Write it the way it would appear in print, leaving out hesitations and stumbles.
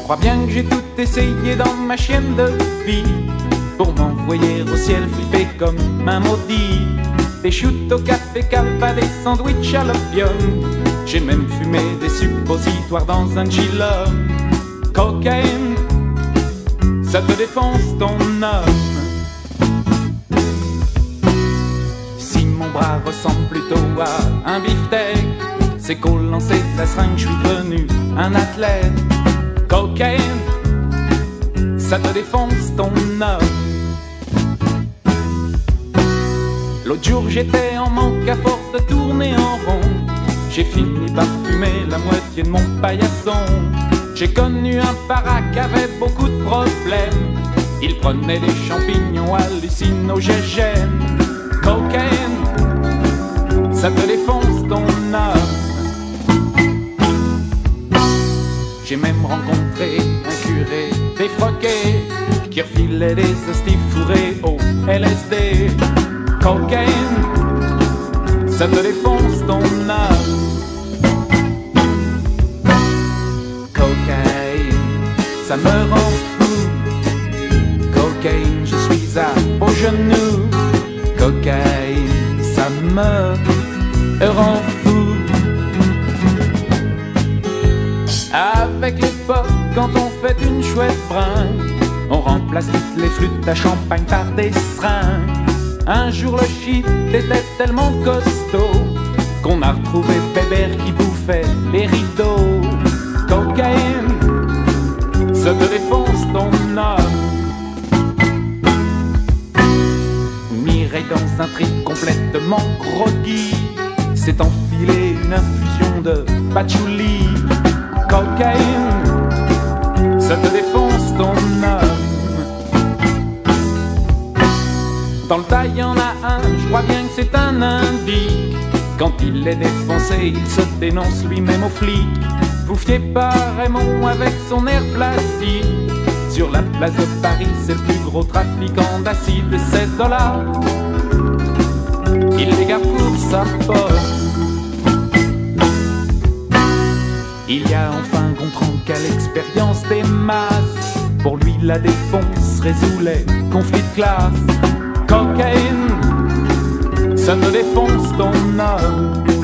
crois bien que j'ai tout essayé dans ma chienne de vie pour m'envoyer au ciel flipper comme un maudit. Des shoots au café calva, des sandwichs à l'opium. J'ai même fumé des suppositoires dans un chillum. Cocaine, ça te défonce ton homme. Si mon bras ressemble plutôt à un beefsteak, c'est qu'au lancer de la seringue, je suis devenu un athlète. Cocaine, ça te défonce ton homme. L'autre jour j'étais en manque à force de tourner en rond. J'ai fini par fumer la moitié de mon paillasson. J'ai connu un para qui avait beaucoup de problèmes. Il prenait des champignons hallucinogènes. Cocaine, ça te défonce ton âme. J'ai même rencontré un curé défroqué qui refilait des hosties fourrées au LSD. Cocaine, ça te défonce ton âme. Cocaine, ça me rend fou. Cocaine, je suis à vos genoux. Cocaine, ça me rend fou. Avec l'époque, quand on fait une chouette bringue, on remplace toutes les flûtes à champagne par des seringues. Un jour le shit était tellement costaud qu'on a retrouvé Bébert qui bouffait les rideaux. Cocaine, ça te défonce ton âme. Mireille dans un trip complètement groggy s'est enfilé une infusion de patchouli. Cocaine, ça te défonce ton âme. Dans le tas, y'en a un, je crois bien que c'est un indique. Quand il est défoncé, il se dénonce lui-même aux flics. Vous fiez pas Raymond avec son air plastique. Sur la place de Paris, c'est le plus gros trafiquant d'acide. $7, il les garde pour sa poche. Il y a enfin comprendre qu'à l'expérience des masses, pour lui la défonce résout les conflits de classe. Cocaine, ça te défonce ton âme.